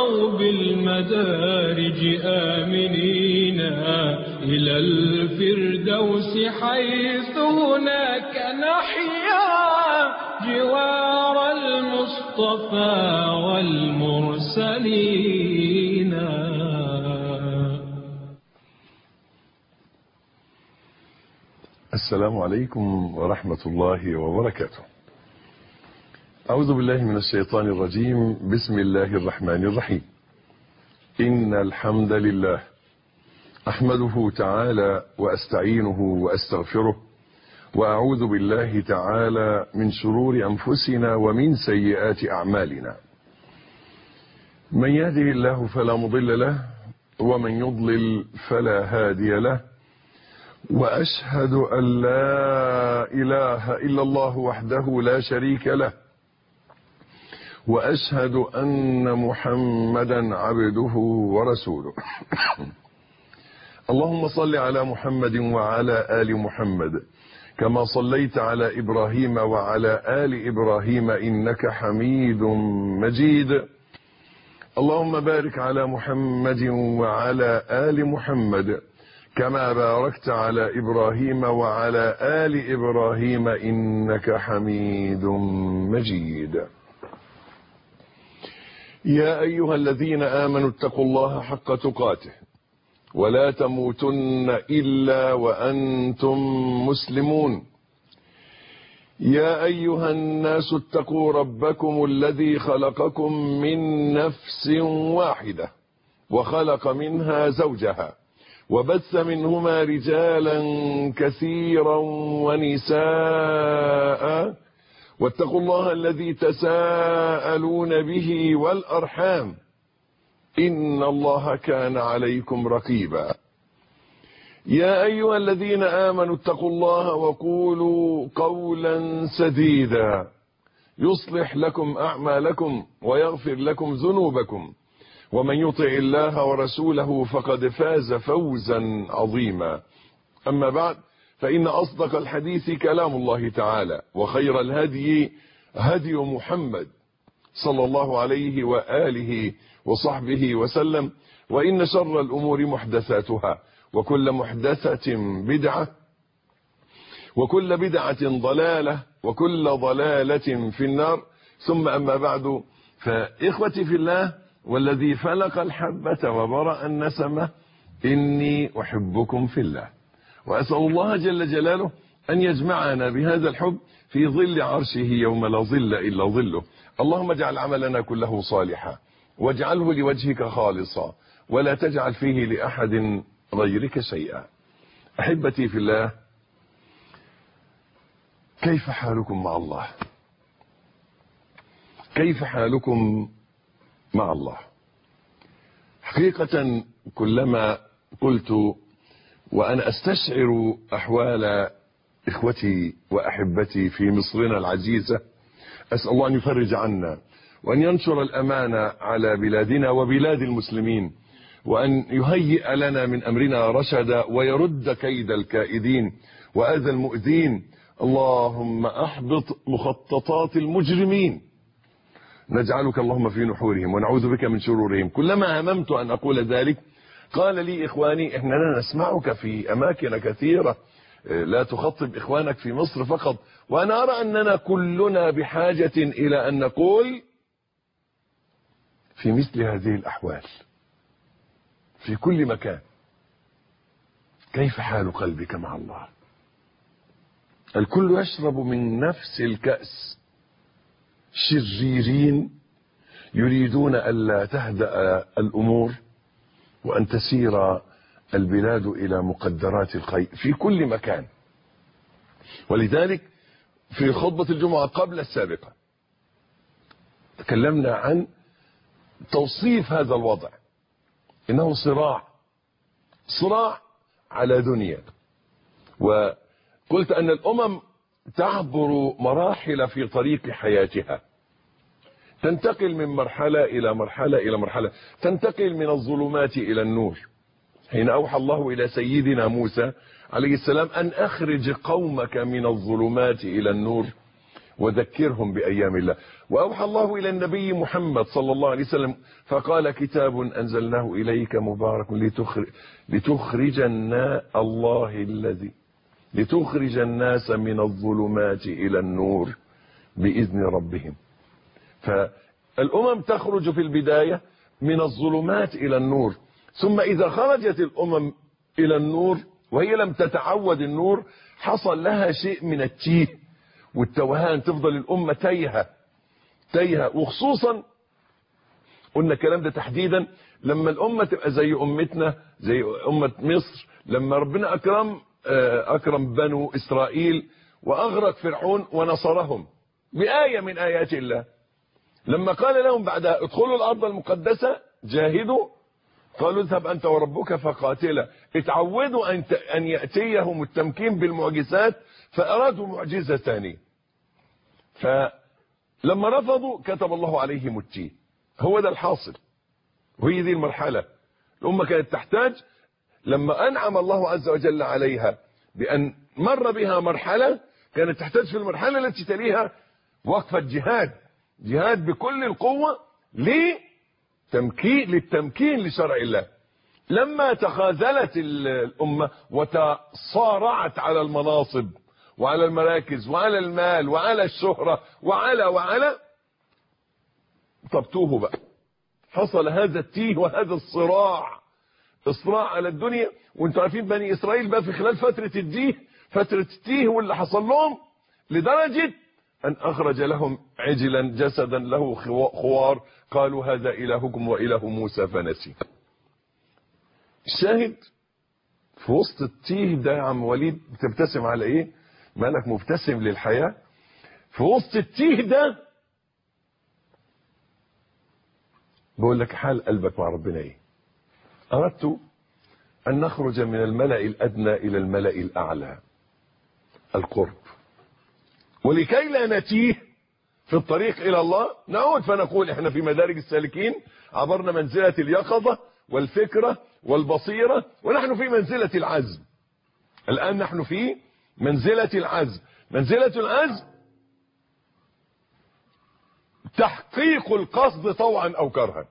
واسعوا بالمدارج آمنين إلى الفردوس حيث هناك نحيا جوار المصطفى والمرسلين. السلام عليكم ورحمة الله وبركاته. أعوذ بالله من الشيطان الرجيم. بسم الله الرحمن الرحيم. إن الحمد لله أحمده تعالى وأستعينه وأستغفره، وأعوذ بالله تعالى من شرور أنفسنا ومن سيئات أعمالنا. من يهده الله فلا مضل له، ومن يضلل فلا هادي له، وأشهد أن لا إله إلا الله وحده لا شريك له، وأشهد أن محمدا عبده ورسوله. اللهم صل على محمد وعلى آل محمد كما صليت على إبراهيم وعلى آل إبراهيم إنك حميد مجيد. اللهم بارك على محمد وعلى آل محمد كما باركت على إبراهيم وعلى آل إبراهيم إنك حميد مجيد. يا أيها الذين آمنوا اتقوا الله حق تقاته ولا تموتن إلا وأنتم مسلمون. يا أيها الناس اتقوا ربكم الذي خلقكم من نفس واحدة وخلق منها زوجها وبث منهما رجالا كثيرا ونساء، واتقوا الله الذي تساءلون به والأرحام إن الله كان عليكم رقيبا. يا أيها الذين آمنوا اتقوا الله وقولوا قولا سديدا يصلح لكم أعمالكم ويغفر لكم ذنوبكم، ومن يطع الله ورسوله فقد فاز فوزا عظيما. أما بعد، فإن أصدق الحديث كلام الله تعالى، وخير الهدي هدي محمد صلى الله عليه وآله وصحبه وسلم، وإن شر الأمور محدثاتها، وكل محدثة بدعة، وكل بدعة ضلالة، وكل ضلالة في النار. ثم أما بعد، فإخوتي في الله والذي فلق الحبة وبرأ النسمة، إني أحبكم في الله، وأسأل الله جل جلاله أن يجمعنا بهذا الحب في ظل عرشه يوم لا ظل إلا ظله. اللهم اجعل عملنا كله صالحا، واجعله لوجهك خالصا، ولا تجعل فيه لأحد غيرك شيئا. أحبتي في الله، كيف حالكم مع الله؟ كيف حالكم مع الله؟ حقيقة كلما قلت وأنا أستشعر أحوال إخوتي وأحبتي في مصرنا العزيزة، أسأل الله أن يفرج عنا، وأن ينشر الأمان على بلادنا وبلاد المسلمين، وأن يهيئ لنا من أمرنا رشدا، ويرد كيد الكائدين وأذى المؤذين. اللهم أحبط مخططات المجرمين، نجعلك اللهم في نحورهم ونعوذ بك من شرورهم. كلما هممت أن أقول ذلك قال لي إخواني: إحنا نسمعك في أماكن كثيرة، لا تخطب إخوانك في مصر فقط. وأنا أرى أننا كلنا بحاجة إلى أن نقول في مثل هذه الأحوال في كل مكان: كيف حال قلبك مع الله؟ الكل يشرب من نفس الكأس، شريرين يريدون ألا تهدأ الأمور وأن تسير البلاد إلى مقدرات الخير في كل مكان. ولذلك في خطبة الجمعة قبل السابقة تكلمنا عن توصيف هذا الوضع، إنه صراع على دنيا. وقلت أن الأمم تعبر مراحل في طريق حياتها، تنتقل من مرحلة إلى مرحلة إلى مرحلة، تنتقل من الظلمات إلى النور. حين أوحى الله إلى سيدنا موسى عليه السلام أن أخرج قومك من الظلمات إلى النور، وذكرهم بأيام الله. وأوحى الله إلى النبي محمد صلى الله عليه وسلم فقال كتاب أنزلناه إليك مبارك لتخرج الناس من الظلمات إلى النور بإذن ربهم. فالأمم تخرج في البداية من الظلمات إلى النور، ثم إذا خرجت الأمم إلى النور وهي لم تتعود النور حصل لها شيء من التيه والتوهان، تفضل الأمة تايهة. وخصوصا قلنا الكلام ده تحديدا لما الأمة تبقى زي أمتنا، زي أمة مصر، لما ربنا أكرم بنو إسرائيل وأغرق فرعون ونصرهم بآية من آيات الله. لما قال لهم بعدها ادخلوا الأرض المقدسة جاهدوا، قالوا اذهب أنت وربك فقاتلا. اتعودوا أن يأتيهم التمكين بالمعجزات فأرادوا معجزة ثانية، فلما رفضوا كتب الله عليهم التيه. هو ده الحاصل، وهي دي المرحلة الأمة كانت تحتاج. لما أنعم الله عز وجل عليها بأن مر بها مرحلة، كانت تحتاج في المرحلة التي تليها وقفة جهاد بكل القوة للتمكين لشرع الله. لما تخاذلت الأمة وتصارعت على المناصب وعلى المراكز وعلى المال وعلى الشهرة وعلى طبتوه بقى، حصل هذا التيه وهذا الصراع على الدنيا. وانتم عارفين بني إسرائيل بقى في خلال فترة التيه واللي حصل لهم لدرجة أن أخرج لهم عجلا جسدا له خوار قالوا هذا إلهكم وإله موسى فنسي. الشاهد في وسط التيه ده يا عم وليد، بتبتسم على ايه؟ مالك مبتسم للحياة؟ في وسط التيه ده بقول لك حال قلبك مع ربنا ايه؟ أردت أن نخرج من الملأ الأدنى إلى الملأ الأعلى، القرب. ولكي لا نتيه في الطريق إلى الله نعود فنقول احنا في مدارج السالكين عبرنا منزلة اليقظة والفكرة والبصيرة، ونحن في منزلة العزم. الآن نحن في منزلة العزم. منزلة العزم تحقيق القصد طوعا أو كرها.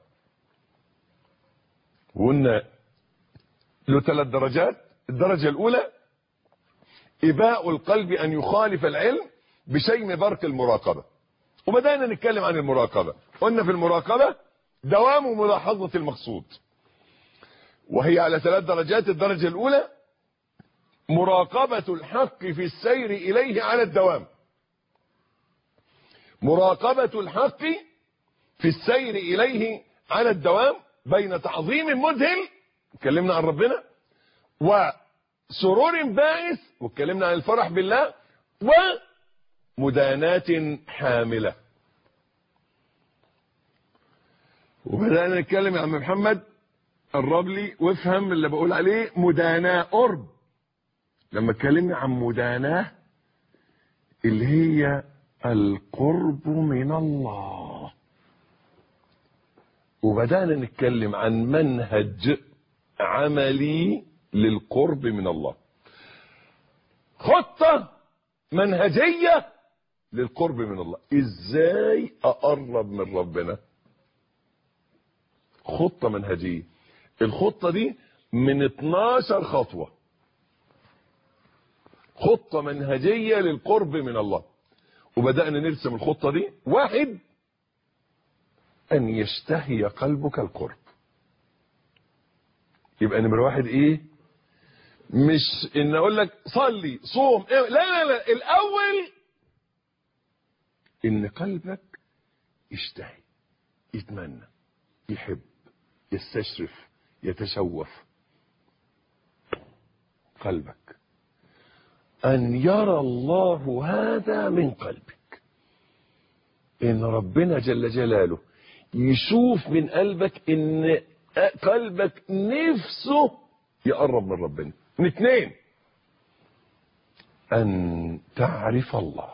وقلنا له 3 درجات. الدرجة الأولى إباء القلب أن يخالف العلم بشيء من برق المراقبة، وبدأنا نتكلم عن المراقبة. قلنا في المراقبة دوام ملاحظة المقصود، وهي على 3 درجات. الدرجة الأولى مراقبة الحق في السير إليه على الدوام. مراقبة الحق في السير إليه على الدوام بين تعظيم مذهل، اتكلمنا عن ربنا، وسرور باعث، واتكلمنا عن الفرح بالله، ومداناة حاملة. وبدأنا نتكلم يا عم محمد، قرب لي وافهم اللي بقول عليه. مداناة قرب. لما اتكلمنا عن مداناة اللي هي القرب من الله، وبدأنا نتكلم عن منهج عملي للقرب من الله، خطة منهجية للقرب من الله. ازاي اقرب من ربنا؟ خطة منهجية. الخطة دي من 12 خطوة، خطة منهجية للقرب من الله. وبدأنا نرسم الخطة دي. 1، أن يشتهي قلبك القرب. يبقى نمرة 1 إيه؟ مش إن أقول لك صلي صوم، لا لا لا، الأول إن قلبك يشتهي، يتمنى، يحب، يستشرف، يتشوف. قلبك أن يرى الله هذا من قلبك، إن ربنا جل جلاله يشوف من قلبك إن قلبك نفسه يقرب من ربنا. 2، أن تعرف الله.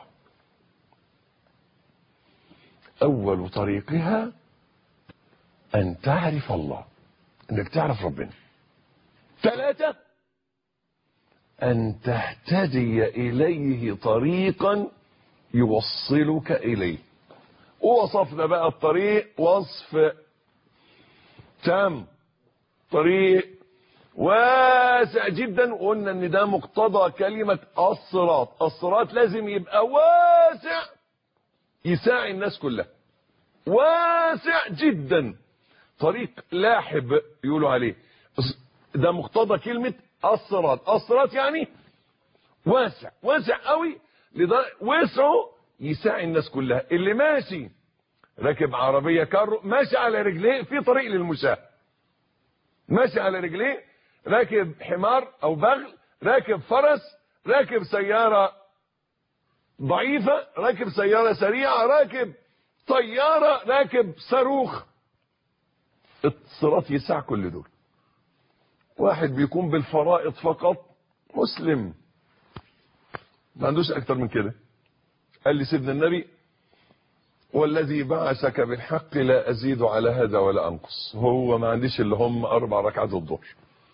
أول طريقها أن تعرف الله، إنك تعرف ربنا. 3، أن تهتدي إليه طريقا يوصلك إليه. ووصفنا بقى الطريق وصف تام، طريق واسع جدا، وقلنا ان ده مقتضى كلمة الصراط. الصراط لازم يبقى واسع يساعي الناس كلها، واسع جدا، طريق لاحب يقولوا عليه. ده مقتضى كلمة الصراط. الصراط يعني واسع، واسع قوي، وسعه يساعي الناس كلها. اللي ماشي راكب عربية كارو، ماشي على رجليه في طريق للمشاة، ماشي على رجليه، راكب حمار او بغل، راكب فرس، راكب سيارة ضعيفة، راكب سيارة سريعة، راكب طيارة، راكب صاروخ. الصراط يسع كل دول. واحد بيكون بالفرائض فقط مسلم، ما عندوش اكتر من كده. قال لي سيدنا النبي: والذي بعثك بالحق لا ازيد على هذا ولا انقص. هو ما عنديش اللي هم 4 ركعات الظهر.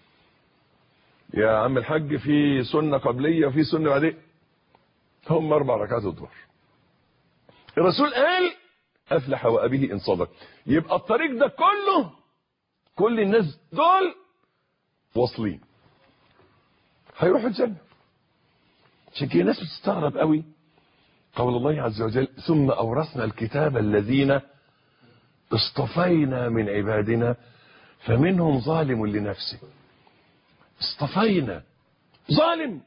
يا عم الحاج في سنة قبلية وفي سنة بعدين، هم 4 ركعات الظهر. الرسول قال: افلح وابيه ان صدق. يبقى الطريق ده كله، كل الناس دول واصلين هيروحوا الجنة. عشان كده الناس بتستغرب قوي قول الله عز وجل: ثم اورثنا الكتاب الذين اصطفينا من عبادنا فمنهم ظالم لنفسه. اصطفينا، ظالم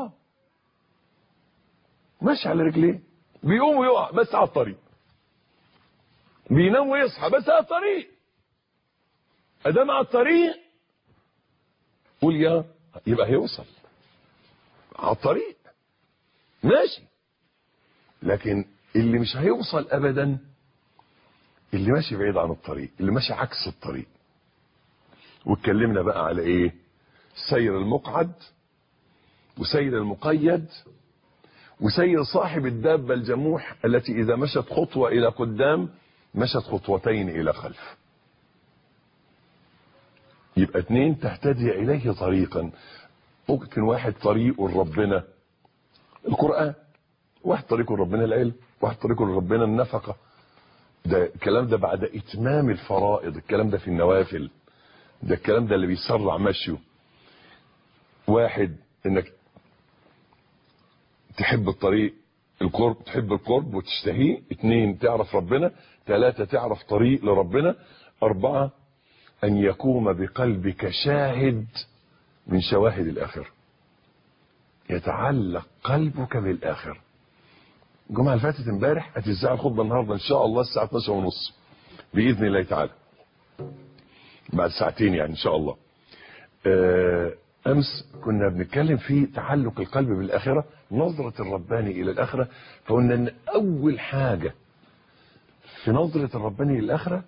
ماشي على رجليه، بيقوم ويقع بس على الطريق، بينام ويصحى بس على الطريق. ادام على الطريق قول يبقى هيوصل على الطريق ماشي. لكن اللي مش هيوصل ابدا اللي ماشي بعيد عن الطريق، اللي ماشي عكس الطريق. واتكلمنا بقى على ايه؟ سير المقعد، وسير المقيد، وسير صاحب الدابة الجموح التي إذا مشت خطوة إلى قدام مشت خطوتين إلى خلف. يبقى 2 تهتدي إليه طريقا. ممكن واحد طريقه لربنا القرآن، واحد طريقه لربنا العلم، واحد طريقه لربنا النفقة. ده الكلام ده بعد إتمام الفرائض، الكلام ده في النوافل، ده الكلام ده اللي بيسرع مشيه. واحد انك تحب الطريق القرب، تحب القرب وتشتهيه. 2 تعرف ربنا. 3 تعرف طريق لربنا. 4 ان يقوم بقلبك شاهد من شواهد الاخره، يتعلق قلبك بالاخره. الجمعه اللي فاتت امبارح هتذاع الخطبه النهارده ان شاء الله الساعه 12:30 باذن الله تعالى، بعد 2 ساعات يعني ان شاء الله. امس كنا بنتكلم في تعلق القلب بالاخره، نظره الرباني الى الاخره. فقلنا ان اول حاجه في نظره الرباني للاخره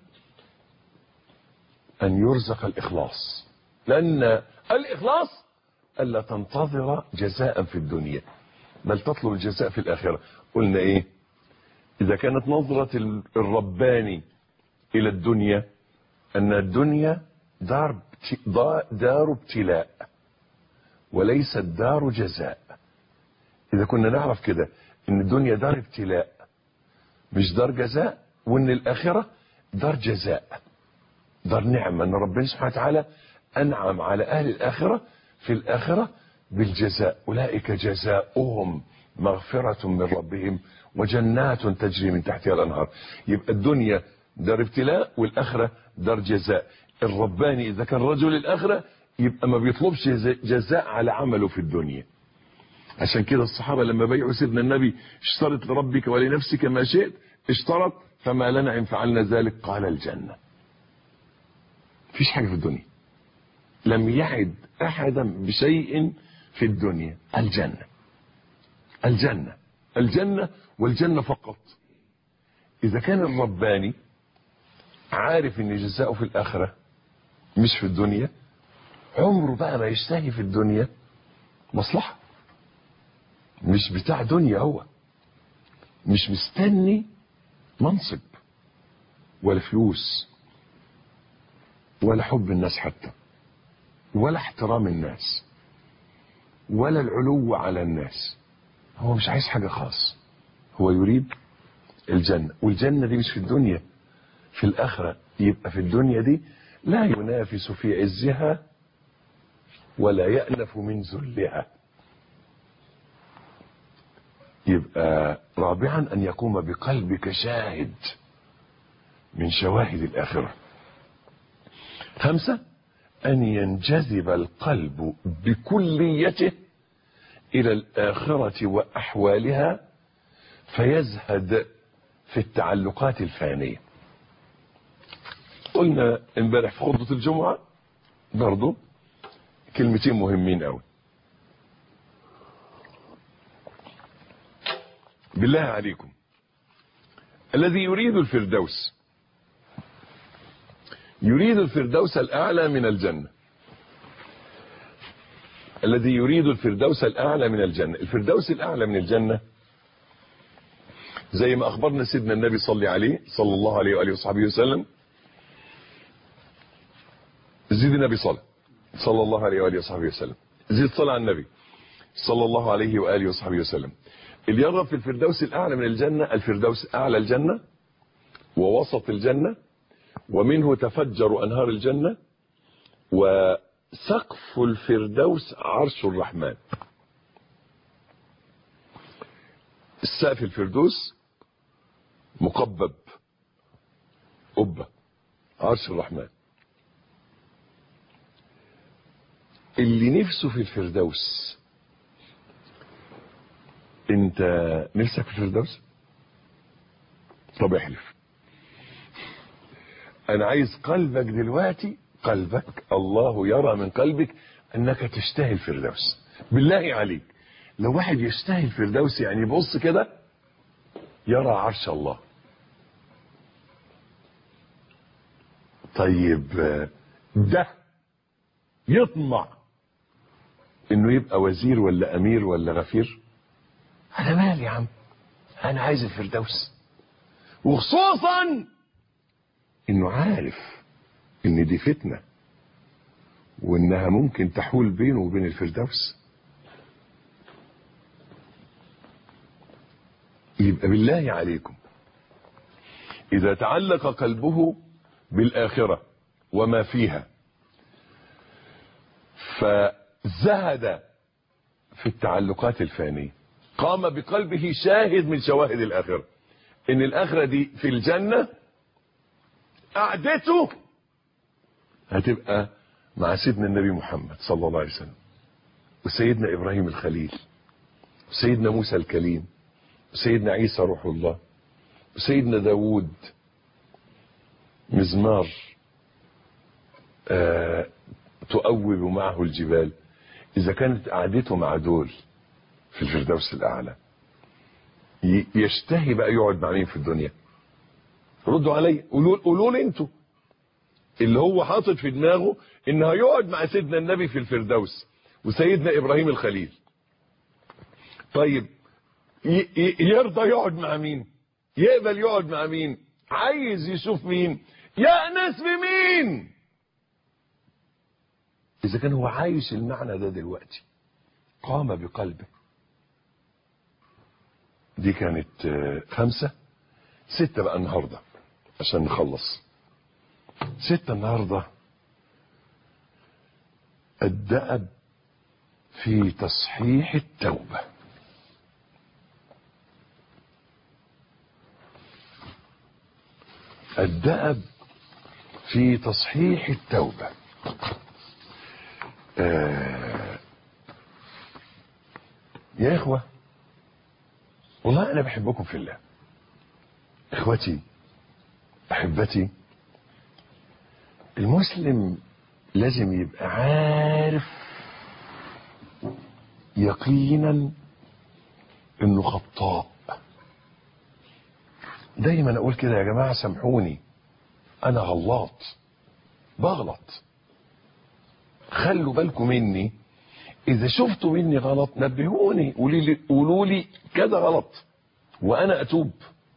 ان يرزق الاخلاص، لان الاخلاص الا تنتظر جزاء في الدنيا بل تطلب الجزاء في الاخره. قلنا ايه؟ اذا كانت نظره الرباني الى الدنيا ان الدنيا دار ابتلاء وليست دار جزاء. اذا كنا نعرف كده ان الدنيا دار ابتلاء مش دار جزاء، وان الاخره دار جزاء، دار نعمه، ان ربنا سبحانه وتعالى انعم على اهل الاخره في الاخره بالجزاء. اولئك جزاؤهم مغفره من ربهم وجنات تجري من تحتها الانهار. يبقى الدنيا دار ابتلاء والاخره دار جزاء. الرباني اذا كان رجل الاخره يبقى ما بيطلبش جزاء على عمله في الدنيا. عشان كده الصحابه لما بيعوا سيدنا النبي: اشترط لربك ولنفسك ما شئت، اشترط فما لنا ان فعلنا ذلك قال الجنه. مفيش حاجه في الدنيا لم يعد احدا بشيء في الدنيا. الجنه، الجنه، الجنه والجنه فقط. اذا كان الرباني عارف ان جزاؤه في الاخره مش في الدنيا، عمره بقى ما يشتهي في الدنيا مصلحه. مش بتاع دنيا، هو مش مستني منصب ولا فلوس ولا حب الناس حتى ولا احترام الناس ولا العلو على الناس. هو مش عايز حاجه خاص، هو يريد الجنة، والجنة دي مش في الدنيا، في الآخرة. يبقى في الدنيا دي لا ينافس في عزها ولا يأنف من ذلها. يبقى رابعا أن يقوم بقلبك شاهد من شواهد الآخرة. 5 أن ينجذب القلب بكليته إلى الآخرة وأحوالها فيزهد في التعلقات الفانية. قلنا امبارح في خطبة الجمعة برضو كلمتين مهمين قوي. بالله عليكم، الذي يريد الفردوس يريد الفردوس الأعلى من الجنة. الذي يريد الفردوس الأعلى من الجنة. الفردوس الأعلى من الجنة زي ما أخبرنا سيدنا النبي صلى الله عليه وآله وصحبه وسلم. زيد النبي صلى الله عليه وآله وصحبه وسلم. زيد صلى على النبي صلى الله عليه وآله وصحبه وسلم. اللي يرغب في الفردوس الأعلى من الجنة، الفردوس أعلى الجنة ووسط الجنة ومنه تفجر أنهار الجنة، وسقف الفردوس عرش الرحمن. السقف الفردوس مقبب قبة عرش الرحمن. اللي نفسه في الفردوس، انت نفسك في الفردوس؟ طب احلف. انا عايز قلبك دلوقتي، قلبك الله يرى من قلبك انك تشتهي الفردوس. بالله عليك لو واحد يشتهي الفردوس يعني بص كده يرى عرش الله. طيب ده يطمع انه يبقى وزير ولا امير ولا غفير؟ انا مالي يا عم، انا عايز الفردوس. وخصوصا انه عارف ان دي فتنة وانها ممكن تحول بينه وبين الفردوس. يبقى بالله عليكم اذا تعلق قلبه بالآخرة وما فيها فزهد في التعلقات الفانية، قام بقلبه شاهد من شواهد الآخرة، ان الآخرة دي في الجنة قعدته هتبقى مع سيدنا النبي محمد صلى الله عليه وسلم وسيدنا إبراهيم الخليل وسيدنا موسى الكليم وسيدنا عيسى روح الله وسيدنا داود مزمار تؤوب معه الجبال. إذا كانت قعدته مع دول في الفردوس الأعلى يشتهي بقى يقعد مع مين في الدنيا؟ ردوا علي، قولوا لي انتوا اللي هو حاطط في دماغه ان هيقعد مع سيدنا النبي في الفردوس وسيدنا ابراهيم الخليل. طيب يرضى يقعد مع مين؟ يقبل يقعد مع مين؟ عايز يشوف مين؟ يأنس بمين؟ اذا كان هو عايش المعنى ده دلوقتي قام بقلبه. دي كانت 5. 6 بقى النهاردة عشان نخلص. 6 النهاردة الدأب في تصحيح التوبة. الدأب في تصحيح التوبة. يا إخوة والله أنا بحبكم في الله، إخوتي أحبتي. المسلم لازم يبقى عارف يقينا إنه خطاء. دايما أقول كده يا جماعة سامحوني أنا غلط، بغلط، خلوا بالكم مني. إذا شفتوا مني غلط نبهوني، قولوا لي كده غلط وأنا أتوب.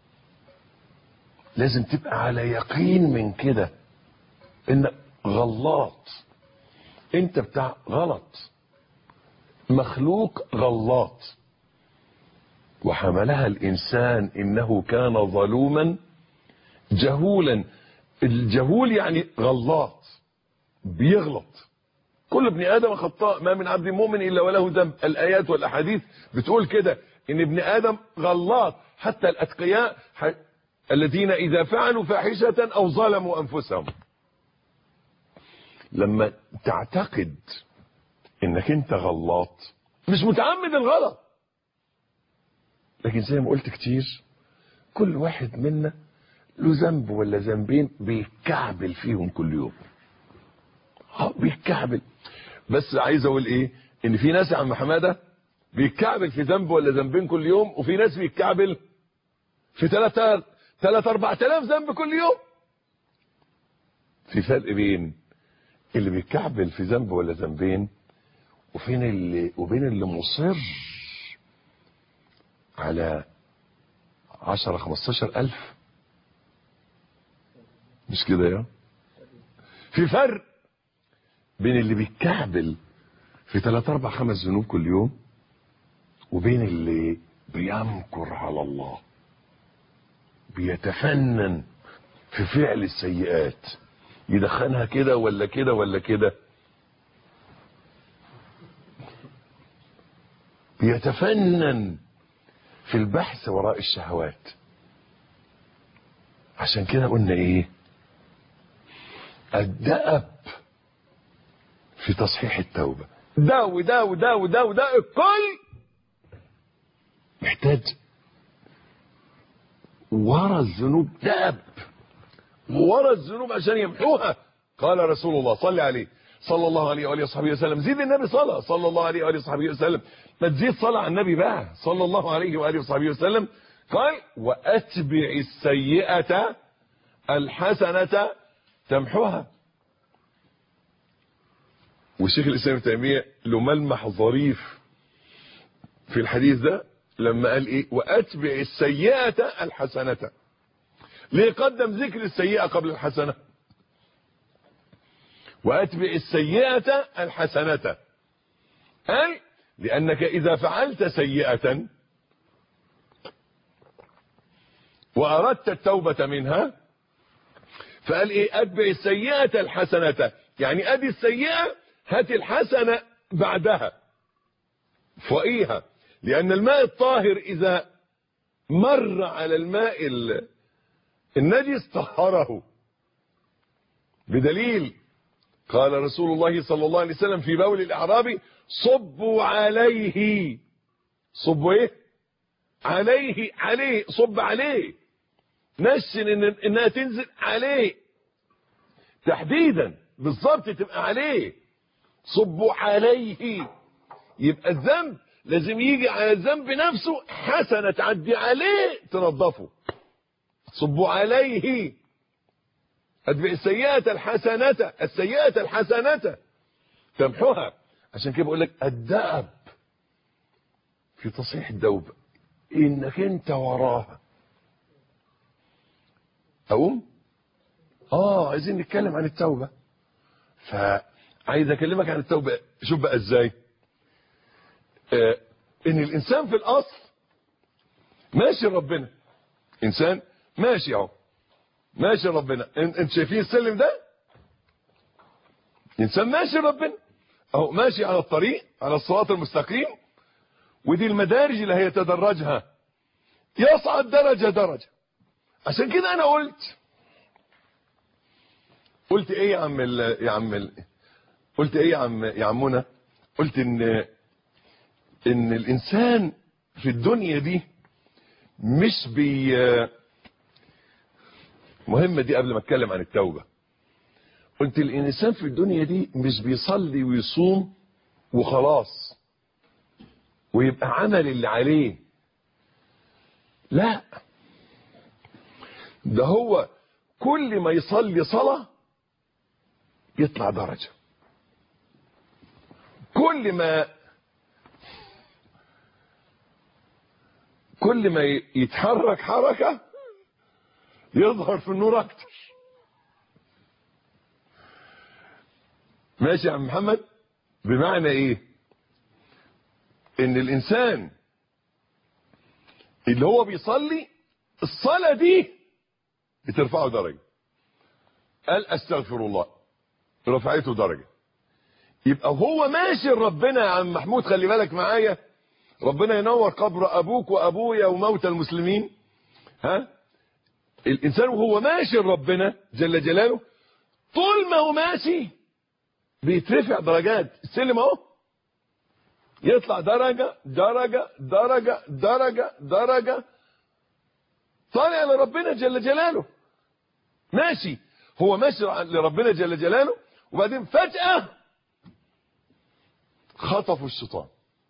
لازم تبقى على يقين من كده إنك غلط، أنت بتاع غلط، مخلوق غلط. وحملها الإنسان إنه كان ظلوما جهولا. الجهول يعني غلط، بيغلط. كل ابن آدم خطاء، ما من عبد مؤمن إلا وله ذنب. الآيات والأحاديث بتقول كده، إن ابن آدم غلط. حتى الأتقياء الذين إذا فعلوا فاحشة أو ظلموا أنفسهم. لما تعتقد إنك أنت غلط، مش متعمد الغلط، لكن زي ما قلت كتير، كل واحد منا له ذنب ولا ذنبين بيتكعبل فيهم كل يوم. بيتكعبل. بس عايز اقول ايه، ان في ناس يا عم حماده بيتكعبل في ذنب ولا ذنبين كل يوم، وفي ناس بيتكعبل في 3-4,000 ذنب كل يوم. في فرق بين اللي بيتكعبل في ذنب ولا ذنبين وبين اللي مصر على 10-15 ألف. مش كده يا؟ في فرق بين اللي بيتكعبل في 3-4-5 ذنوب كل يوم، وبين اللي بيمكر على الله، بيتفنن في فعل السيئات، يدخنها كده ولا كده ولا كده، بيتفنن في البحث وراء الشهوات. عشان كده قلنا ايه؟ الدأب في تصحيح التوبة. ده وده وده وده وده، الكل محتاج ورا الذنوب دأب، ورا الذنوب عشان يمحوها. قال رسول الله صلى عليه صلى الله عليه وآله وصحبه وسلم، زيد النبي صلى الله عليه وآله وصحبه وسلم، ما تزيد صلاة على النبي بقى صلى الله عليه وآله وصحبه وسلم. قال وأتبع السيئة الحسنة تمحوها. والشيخ الإسلام ابن تيمية له ملمح ظريف في الحديث ده لما قال ايه؟ وأتبع السيئة الحسنة. ليه قدم ذكر السيئة قبل الحسنة؟ وأتبع السيئة الحسنة، قال لأنك إذا فعلت سيئة وأردت التوبة منها، فقال ايه؟ أتبع السيئة الحسنة، يعني أدي السيئة هات الحسنة بعدها فوقيها. لأن الماء الطاهر إذا مر على الماء النجس طهره، بدليل قال رسول الله صلى الله عليه وسلم في بول الأعرابي صبوا عليه. صبوا ايه؟ عليه صب عليه، نشن انها تنزل عليه تحديدا بالظبط، تبقى عليه. صبوا عليه، يبقى الذنب لازم يجي على الذنب نفسه حسنة تعدي عليه تنظفه. صبوا عليه. أتبع السيئة الحسنة، السيئة الحسنة تمحوها. عشان كده بقول لك الدأب في تصحيح التوبة انك انت وراها. عايزين نتكلم عن التوبة، فعايز اكلمك عن التوبة. شوف بقى ازاي ان الانسان في الاصل ماشي ربنا، انسان ماشي اهو ماشي ربنا. انت شايفين السلم ده؟ انسان ماشي ربنا اهو، ماشي على الطريق، على الصراط المستقيم، ودي المدارج اللي هيتدرجها، يصعد درجة درجة. عشان كده انا قلت ايه قلت ايه يا عمنا؟ قلت ان الانسان في الدنيا دي مش مهمة دي قبل ما اتكلم عن التوبة. قلت الانسان في الدنيا دي مش بيصلي ويصوم وخلاص ويبقى عمل اللي عليه، لا، ده هو كل ما يصلي صلاة يطلع درجة، كل ما يتحرك حركة يظهر في النور اكتر. ماشي يا عم محمد؟ بمعنى ايه؟ ان الانسان اللي هو بيصلي الصلاة دي بترفعه درجة. قال استغفر الله، رفعته درجة. يبقى هو ماشي لربنا يا عم محمود، خلي بالك معايا، ربنا ينور قبر ابوك وابويا وموتى المسلمين. ها، الانسان وهو ماشي لربنا جل جلاله طول ما هو ماشي بيترفع درجات. السلم اهو يطلع درجة درجة درجة درجة درجة، طالع لربنا جل جلاله. ماشي، هو ماشي لربنا جل جلاله، وبعدين فجأة خطفوا الشيطان.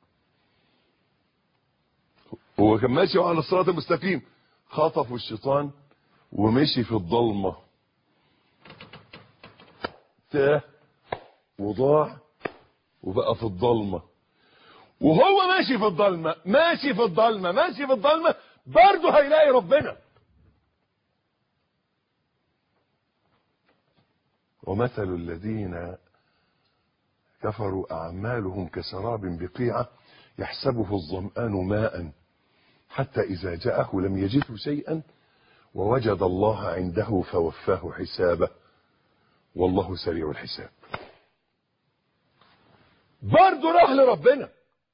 هو كان ماشي على الصراط المستقيم، خطفوا الشيطان ومشي في الضلمة، تاه وضاع وبقى في الضلمة. وهو ماشي في الضلمة ماشي في الضلمة ماشي في الضلمة برضه هيلاقي ربنا. ومثل الذين كفروا أعمالهم كسراب بقيعة يحسبه الظمآن ماء حتى إذا جاءه لم يجده شيئا ووجد الله عنده فوفاه حسابه والله سريع الحساب. برضه راح لربنا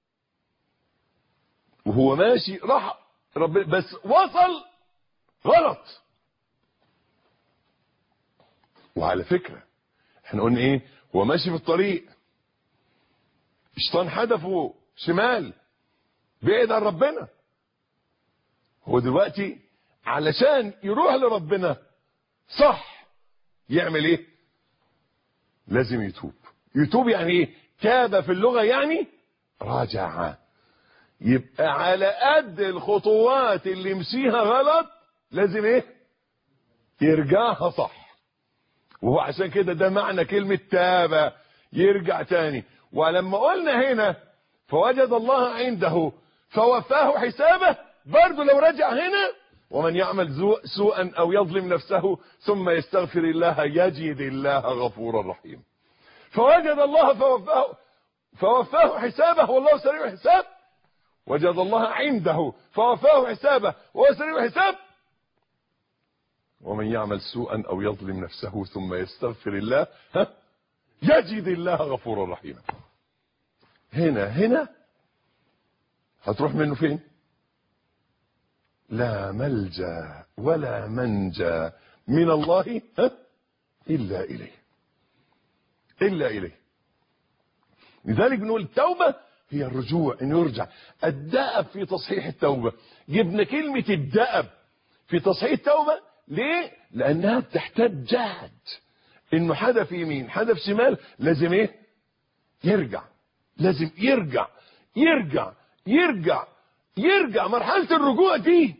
وهو ماشي، راح ربنا بس وصل غلط. وعلى فكرة احنا قلنا ايه؟ هو ماشي في الطريق، الشيطان حدفه شمال، بعيد عن ربنا. هو دلوقتي علشان يروح لربنا صح يعمل ايه؟ لازم يتوب. يتوب يعني ايه؟ تاب في اللغة يعني راجع. يبقى على قد الخطوات اللي مشيها غلط لازم ايه؟ يرجعها صح. وهو عشان كده ده معنى كلمة تاب، يرجع تاني. ولما قلنا هنا فوجد الله عنده فوفاه حسابه، برضه لو رجع هنا ومن يعمل سوءا او يظلم نفسه ثم يستغفر الله يجد الله غفورا رحيما. فوجد الله فوفاه حسابه والله سريع الحساب. وجد الله عنده فوفاه حسابه وهو سريع الحساب. ومن يعمل سوءا او يظلم نفسه ثم يستغفر الله يجد الله غفورا رحيما. هنا هتروح منه فين؟ لا ملجا ولا منجا من الله الا اليه، الا اليه. لذلك بنقول التوبه هي الرجوع، ان يرجع. الدأب في تصحيح التوبه، جبنا كلمه الدأب في تصحيح التوبه ليه؟ لانها بتحتاج جهد. انه حدف يمين حدف شمال لازم ايه؟ يرجع. لازم يرجع يرجع يرجع يرجع. مرحلة الرجوع دي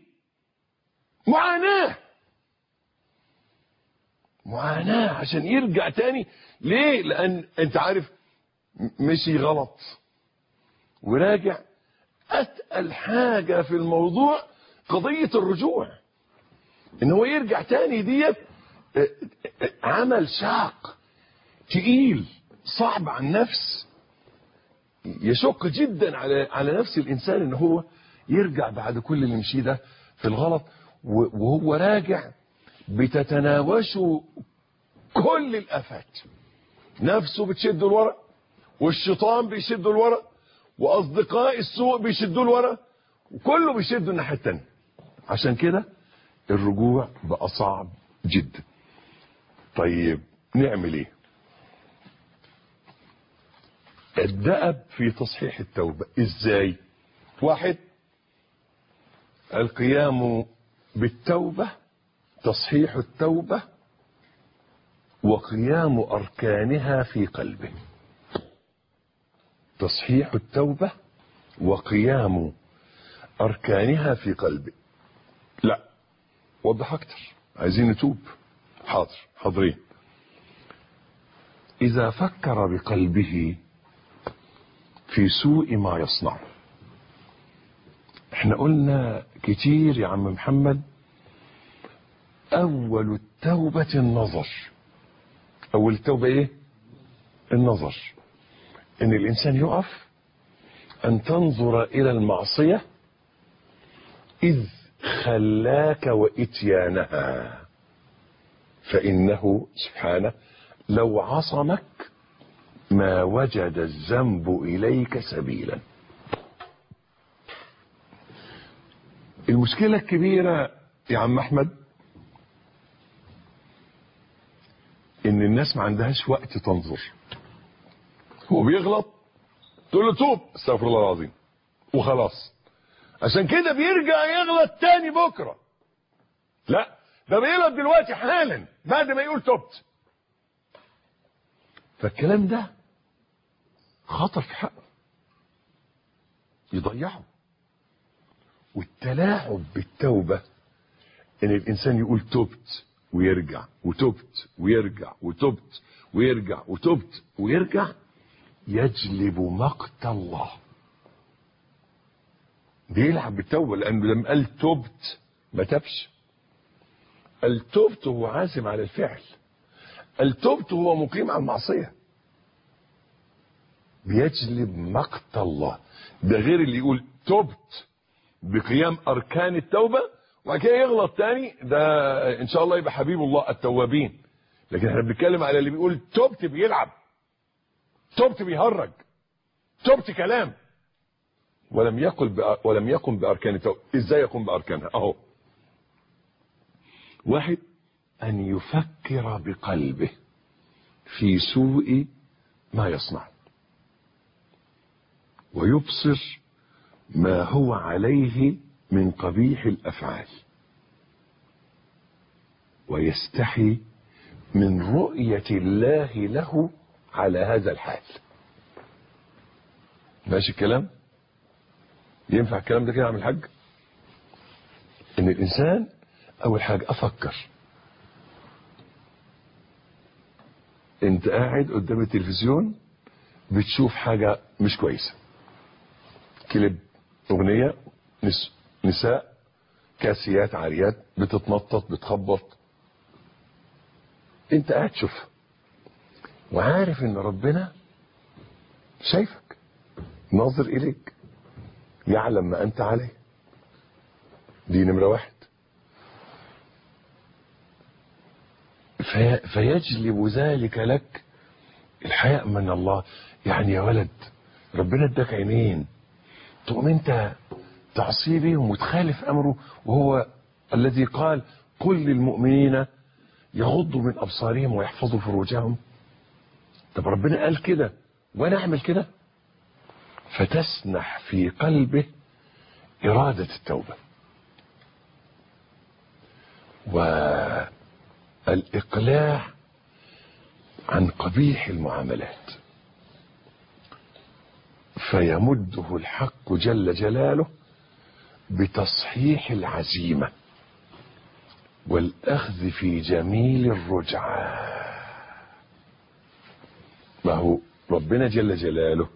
معاناة عشان يرجع تاني. ليه؟ لان انت عارف مشي غلط وراجع. اتقل حاجة في الموضوع قضية الرجوع، ان هو يرجع تاني. ديت عمل شاق تقيل صعب على النفس، يشق جدا على نفس الانسان ان هو يرجع بعد كل اللي مشيه ده في الغلط. وهو راجع بتتناوشه كل الافات، نفسه بتشده لورا، والشيطان بيشده لورا، واصدقاء السوء بيشدوا لورا، وكله بيشده الناحيه الثانيه. عشان كده الرجوع بقى صعب جدا. طيب نعمل ايه؟ الدأب في تصحيح التوبة ازاي؟ واحد، القيام بالتوبة، تصحيح التوبة وقيام أركانها في قلبه. تصحيح التوبة وقيام أركانها في قلبه. لا، وضح أكتر، عايزين نتوب. حاضرين. إذا فكر بقلبه في سوء ما يصنع. احنا قلنا كتير يا عم محمد، أول التوبة النظر. أول التوبة إيه؟ النظر. إن الإنسان يقف أن تنظر إلى المعصية إذ خلاك وإتيانها، فإنه سبحانه لو عصمك ما وجد الذنب إليك سبيلا. المشكلة الكبيرة يا عم أحمد إن الناس ما عندهاش وقت تنظر. هو بيغلط تقول له توب استغفر الله العظيم وخلاص، عشان كده بيرجع يغلط تاني بكرة. لا، ده بيغلط دلوقتي حالا بعد ما يقول توبت. فالكلام ده خطر في حقه، يضيعه. والتلاعب بالتوبة ان الانسان يقول تبت ويرجع وتبت ويرجع وتبت ويرجع وتبت ويرجع، يجلب مقت الله. بيلعب بالتوبة، لانه لما قال تبت ما تبش. قال تبت هو عازم على الفعل، قال تبت هو مقيم على المعصية. بيجلب مقت الله. ده غير اللي يقول تبت بقيام اركان التوبة وبعد كده يغلط تاني، ده ان شاء الله يبقى حبيب الله التوابين. لكن احنا بنتكلم على اللي بيقول تبت بيلعب، تبت بيهرج، تبت كلام، ولم يقم باركان التوبة. ازاي يقوم باركانها؟ اهو: واحد، ان يفكر بقلبه في سوء ما يصنع ويبصر ما هو عليه من قبيح الافعال، ويستحي من رؤية الله له على هذا الحال. ماشي الكلام؟ ينفع الكلام ده كده يا عم الحاج؟ ان الانسان اول حاجة افكر. انت قاعد قدام التلفزيون بتشوف حاجة مش كويسة، كليب، اغنية، نساء كاسيات عاريات بتتنطط بتخبط، انت قاعد تشوفها وعارف ان ربنا شايفك، ناظر اليك، يعلم ما انت عليه. دي نمرة واحد. فيجلب ذلك لك الحياء من الله. يعني يا ولد ربنا اداك عينين، تقوم انت تعصي بهم وتخالف امره، وهو الذي قال قل للمؤمنين يغضوا من ابصارهم ويحفظوا فروجهم. طب ربنا قال كده وانا اعمل كده؟ فتسنح في قلبه إرادة التوبة والإقلاع عن قبيح المعاملات، فيمده الحق جل جلاله بتصحيح العزيمة والأخذ في جميل الرجعة. ما هو ربنا جل جلاله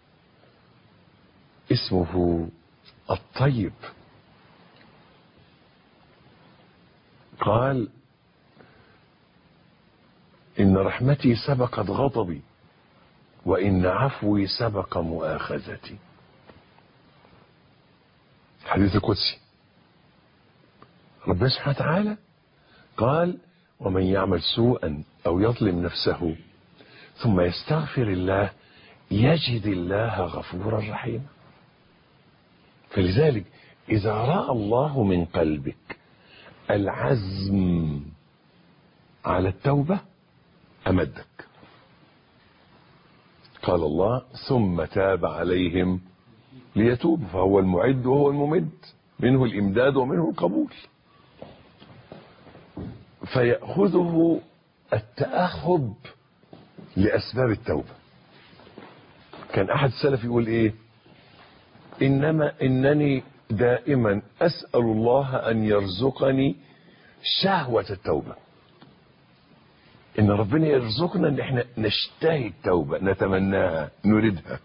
اسمه الطيب. قال إن رحمتي سبقت غضبي وإن عفوي سبق مؤاخذتي. حديث القدسي. ربنا سبحانه وتعالى قال ومن يعمل سوءا أو يظلم نفسه ثم يستغفر الله يجد الله غفورا رحيما. فلذلك إذا رأى الله من قلبك العزم على التوبة أمدك. قال الله ثم تاب عليهم ليتوب، فهو المعد وهو الممد، منه الإمداد ومنه القبول. فيأخذه التأهب لأسباب التوبة. كان أحد السلف يقول إيه؟ إنني دائما أسأل الله أن يرزقني شهوة التوبة. إن ربنا يرزقنا إن إحنا نشتهي التوبة، نتمناها، نريدها.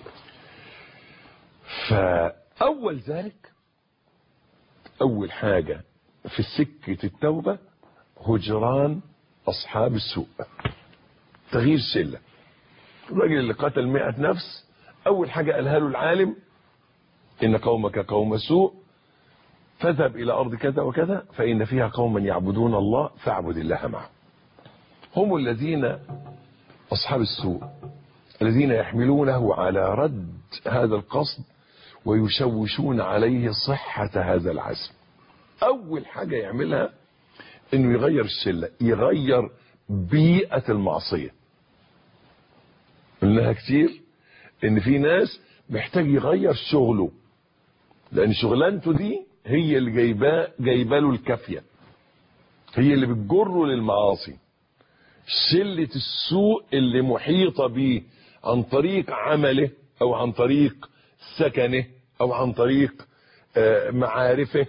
فأول ذلك، أول حاجة في سكة التوبة هجران أصحاب السوء، تغيير الشلة. الراجل اللي قتل 100 نفس أول حاجة قالها له العالم إن قومك قوم سوء فاذهب إلى أرض كذا وكذا فإن فيها قوما يعبدون الله فاعبد الله معهم. هم الذين أصحاب السوء الذين يحملونه على رد هذا القصد ويشوشون عليه صحة هذا العزم. أول حاجة يعملها إنه يغير الشلة، يغير بيئة المعصية. قلناها كتير إن في ناس محتاج يغير شغله، لأن شغلانته دي هي اللي جايباله الكافية، هي اللي بتجره للمعاصي. شلة السوء اللي محيطة به عن طريق عمله أو عن طريق سكنه أو عن طريق معارفه،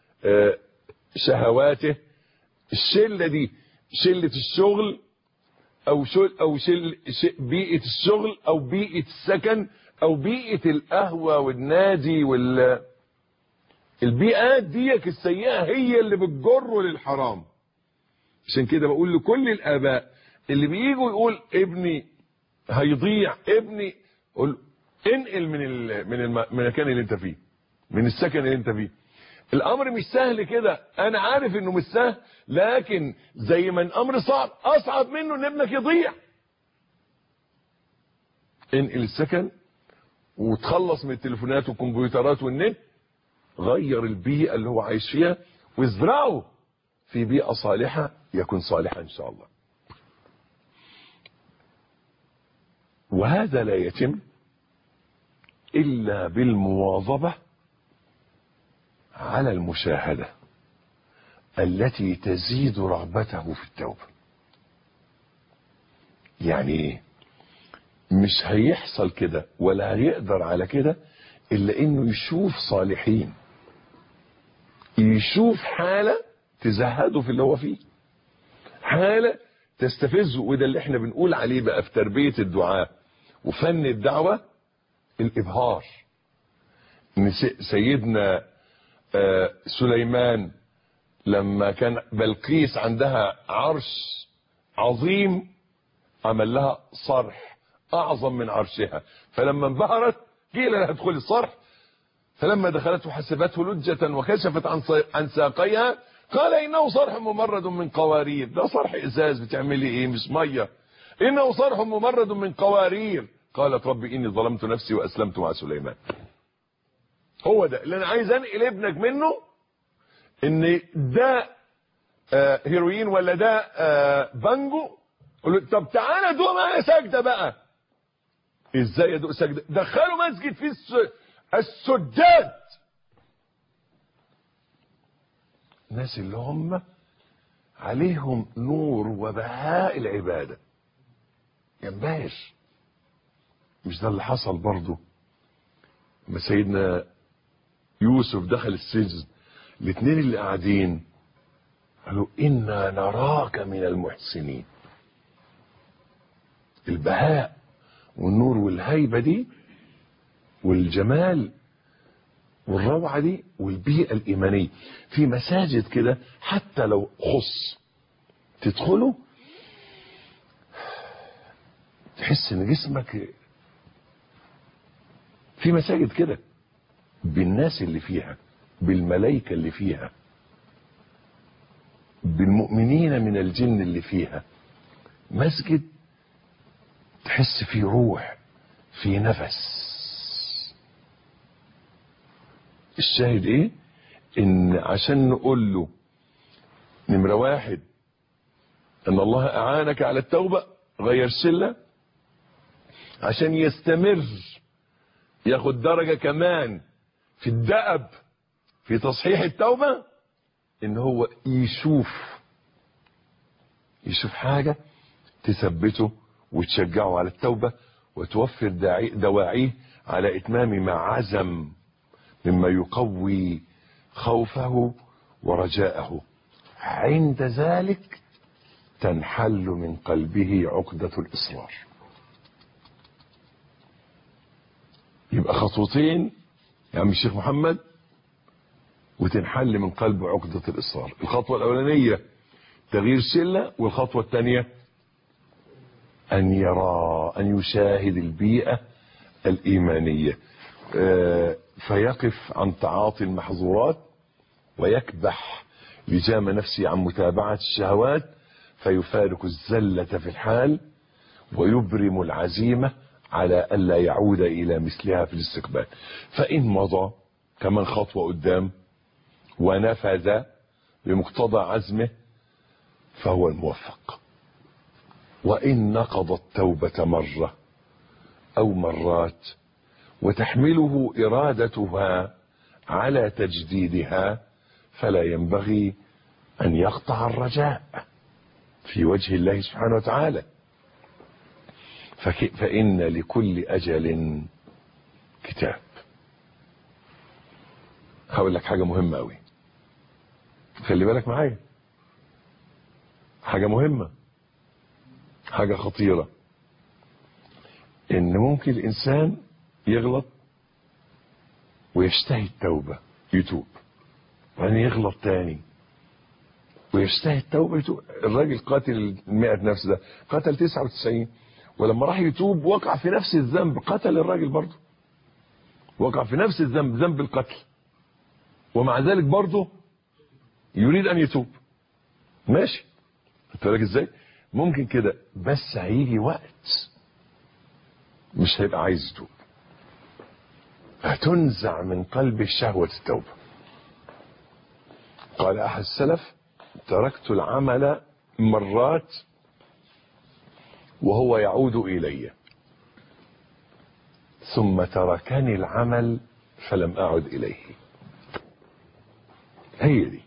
شهواته. الشلة دي شلة الشغل أو بيئة الشغل أو بيئة السكن أو بيئة القهوة والنادي البيئات ديك السيئة هي اللي بتجره للحرام. عشان كده بقول لكل الآباء اللي بييجوا يقول ابني هيضيع، ابني قول انقل من المكان اللي انت فيه، من السكن اللي انت فيه. الامر مش سهل كده، انا عارف انه مش سهل، لكن زي ما الامر صعب اصعب منه ان ابنك يضيع. انقل السكن وتخلص من التليفونات والكمبيوترات والنت، غير البيئة اللي هو عايش فيها وازرعه في بيئة صالحة يكون صالحا ان شاء الله. وهذا لا يتم إلا بالمواظبة على المشاهدة التي تزيد رغبته في التوبة. يعني مش هيحصل كده ولا هيقدر على كده إلا إنه يشوف صالحين، يشوف حالة تزهده في اللي هو فيه، حالة تستفزه. وده اللي احنا بنقول عليه بقى في تربية الدعاء وفن الدعوة، الإبهار. إن سيدنا سليمان لما كان بلقيس عندها عرش عظيم عمل لها صرح أعظم من عرشها، فلما انبهرت قيل لها ادخلي الصرح، فلما دخلته حسبته لجة وكشفت عن ساقيها قال إنه صرح ممرد من قوارير. ده صرح إزاز، بتعملي إيه؟ مش مية. إنه صرح ممرد من قوارير. قالت رب إني ظلمت نفسي وأسلمت مع سليمان. هو ده اللي أنا عايز أنقل ابنك منه، إن ده هيروين ولا ده بانجو. طب تعالى دوق معايا سجدة بقى. إزاي أدوق سجدة؟ دخلوا مسجد فيه السجاد. الناس اللي هم عليهم نور وبهاء العبادة ينبهر. مش ده اللي حصل برضه لما سيدنا يوسف دخل السجن؟ الاثنين اللي قاعدين قالوا إنا نراك من المحسنين. البهاء والنور والهيبة دي والجمال والروعة دي والبيئة الإيمانية في مساجد كده، حتى لو خص تدخله تحس ان جسمك في مساجد كده بالناس اللي فيها، بالملائكة اللي فيها، بالمؤمنين من الجن اللي فيها. مسجد تحس فيه روح، فيه نفس. الشاهد ايه؟ ان عشان نقول له نمرة واحد ان الله اعانك على التوبة، غير شلة عشان يستمر ياخد درجة كمان في الدأب في تصحيح التوبة، ان هو يشوف حاجة تثبته وتشجعه على التوبة وتوفر دواعيه على اتمام ما عزم مما يقوي خوفه ورجاءه. عند ذلك تنحل من قلبه عقدة الإصرار. يبقى خطوتين يا عم الشيخ محمد وتنحل من قلبه عقدة الإصرار. الخطوة الأولانية تغيير شلة، والخطوة الثانية أن يرى، أن يشاهد البيئة الإيمانية، فيقف عن تعاطي المحظورات ويكبح لجام نفسه عن متابعة الشهوات، فيفارق الزلة في الحال ويبرم العزيمة على ألا يعود إلى مثلها في الاستقبال. فإن مضى كمان خطوة قدام ونفذ بمقتضى عزمه فهو الموفق. وإن نقض التوبة مرة أو مرات وتحمله إرادتها على تجديدها فلا ينبغي أن يقطع الرجاء في وجه الله سبحانه وتعالى، فإن لكل أجل كتاب. هقول لك حاجة مهمة أوي، خلي بالك معايا، حاجة مهمة، حاجة خطيرة، إن ممكن الإنسان يغلط ويشتهي التوبة يتوب، وبعدين يغلط تاني ويشتهي التوبة يتوب. الراجل قاتل 100 نفس ده قتل 99، ولما راح يتوب وقع في نفس الذنب، قتل الراجل برضه، وقع في نفس الذنب، ذنب القتل، ومع ذلك برضه يريد أن يتوب. ماشي، قلت لك ازاي؟ ممكن كده، بس هيجي وقت مش هيبقى عايز يتوب، هتنزع من قلبه شهوة التوبة. قال أحد السلف: تركت العمل مرات وهو يعود إلي، ثم تركني العمل فلم أعد إليه. هي دي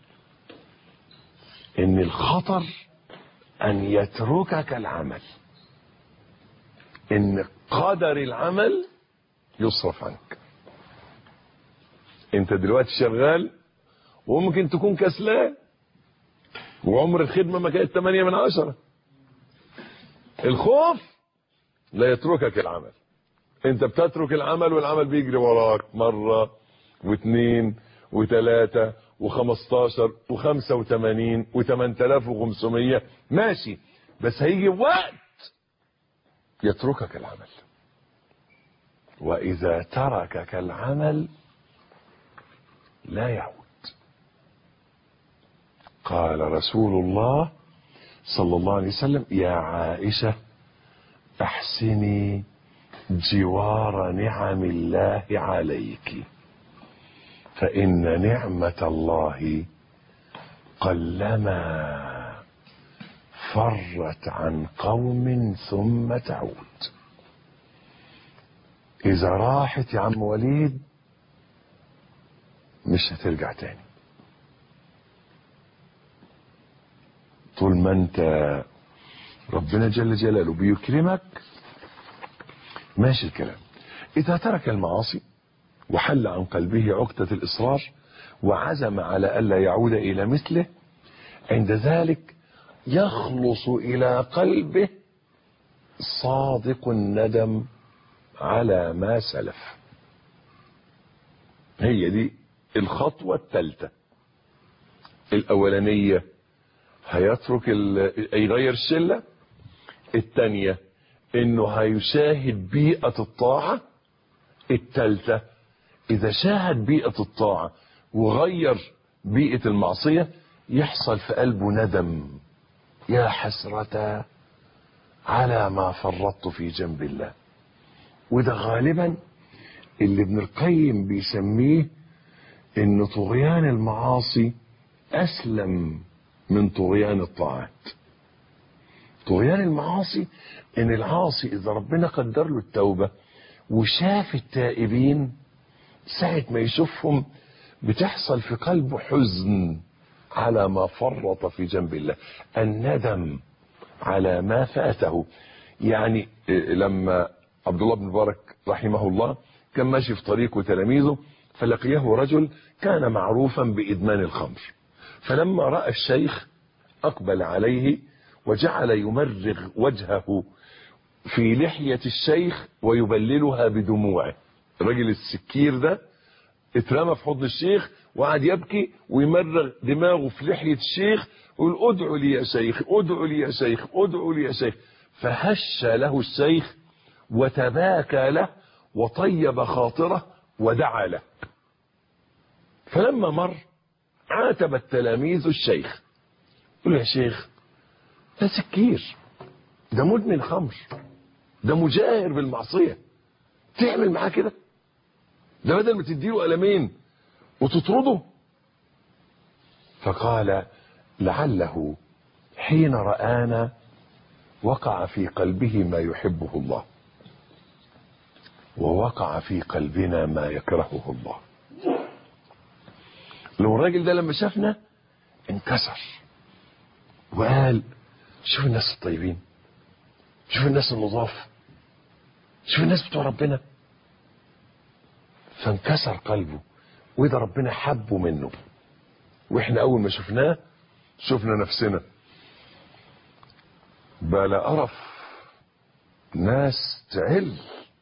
إن الخطر أن يتركك العمل، إن قدر العمل يصرف عنك. أنت دلوقتي شغال وممكن تكون كسلان، وعمر الخدمة ما كانت 8 من 10. الخوف لا يتركك العمل، انت بتترك العمل والعمل بيجري وراك مرة واثنين وثلاثة و15 و85 و8500 ماشي، بس هيجي وقت يتركك العمل. وإذا تركك العمل لا يعود. قال رسول الله صلى الله عليه وسلم: يا عائشة احسني جوار نعم الله عليك، فإن نعمة الله قلما فرت عن قوم ثم تعود. إذا راحت يا عم وليد مش هترجع تاني. طول ما انت ربنا جل جلاله بيكرمك ماشي الكلام. إذا ترك المعاصي وحل عن قلبه عقدة الإصرار وعزم على ألا يعود إلى مثله، عند ذلك يخلص إلى قلبه صادق الندم على ما سلف. هي دي الخطوة الثالثة. الأولانية هيترك يغير الشلة، الثانية انه هيشاهد بيئة الطاعة، الثالثة اذا شاهد بيئة الطاعة وغير بيئة المعصية يحصل في قلبه ندم، يا حسرة على ما فرطت في جنب الله. وده غالبا اللي ابن القيم بيسميه ان طغيان المعاصي اسلم من طغيان الطاعات. طغيان المعاصي ان العاصي اذا ربنا قدر له التوبة وشاف التائبين، ساعة ما يشوفهم بتحصل في قلبه حزن على ما فرط في جنب الله، الندم على ما فاته. يعني لما عبد الله بن مبارك رحمه الله كان ماشي في طريقه تلاميذه فلقيه رجل كان معروفا بإدمان الخمر، فلما رأى الشيخ أقبل عليه وجعل يمرغ وجهه في لحية الشيخ ويبللها بدموعه. الرجل السكير ده اترمى في حضن الشيخ وقعد يبكي ويمرغ دماغه في لحية الشيخ ويقول: ادعوا لي يا شيخ، ادعوا لي يا شيخ، ادعوا لي يا شيخ. فهش له الشيخ وتباكى له وطيب خاطره ودعا له. فلما مر عاتب التلاميذ الشيخ، قالوا يا شيخ ده سكير، ده مدمن خمر، ده مجاهر بالمعصية، تعمل معاه كده؟ ده بدل ما تديله قلمين وتطرده. فقال لعله حين رآنا وقع في قلبه ما يحبه الله، ووقع في قلبنا ما يكرهه الله. لو الراجل ده لما شافنا انكسر وقال شوف الناس الطيبين، شوف الناس النظاف، شوف الناس بتوع ربنا، فانكسر قلبه، وإذا ربنا حبه منه. واحنا اول ما شفناه شفنا نفسنا بلا قرف، ناس تعل،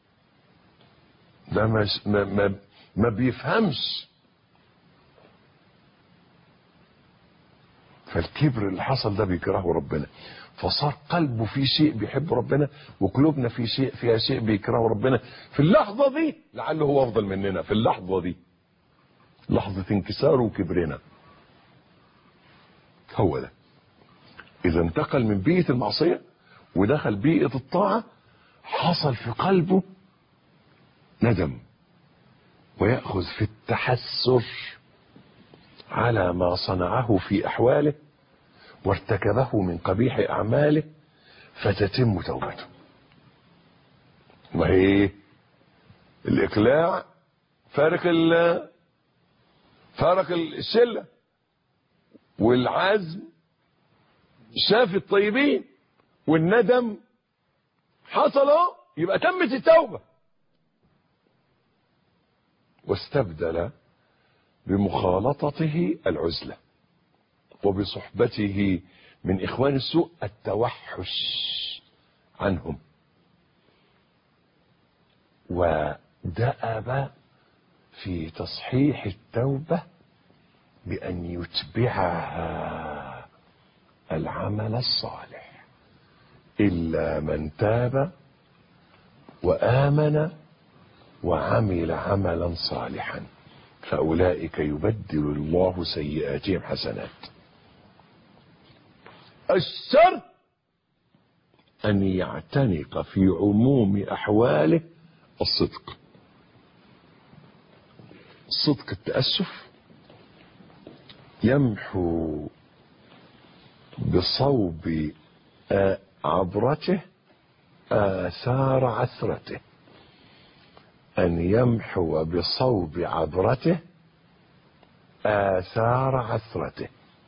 ده ما بيفهمش. فالكبر اللي حصل ده بيكرهه ربنا، فصار قلبه في شيء بيحب ربنا، وقلوبنا فيها شيء بيكرهه ربنا. في اللحظة دي لعله هو افضل مننا، في اللحظة دي لحظة انكساره وكبرنا. هو ده اذا انتقل من بيئة المعصية ودخل بيئة الطاعة، حصل في قلبه ندم، ويأخذ في التحسر على ما صنعه في أحواله وارتكبه من قبيح أعماله، فتتم توبته. وهي الإقلاع فارق الشلة، والعزم شاف الطيبين، والندم حصل، يبقى تمت التوبة. واستبدل بمخالطته العزلة، وبصحبته من إخوان السوء التوحش عنهم، ودأب في تصحيح التوبة بأن يتبعها العمل الصالح، إلا من تاب وآمن وعمل عملا صالحا فأولئك يبدل الله سيئاتهم حسنات. الشرط أن يعتنق في عموم أحواله الصدق، صدق التأسف يمحو بصوب عبرته آثار عثرته، أن يمحو بصوب عبرته آثار عثرته،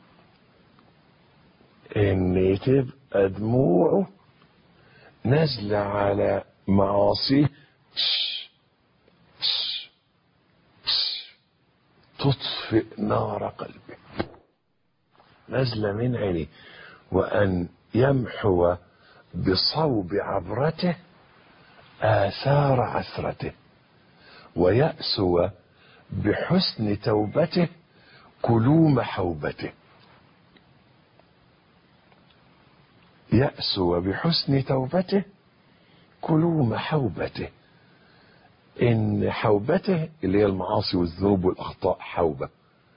إن تبقى دموعه نزل على معاصيه تطفئ نار قلبه، نزل من عينه. وأن يمحو بصوب عبرته آثار عثرته، ويأسو بحسن توبته كلوم حوبته، يأسو بحسن توبته كلوم حوبته. إن حوبته اللي هي المعاصي والذنوب والأخطاء، حوبة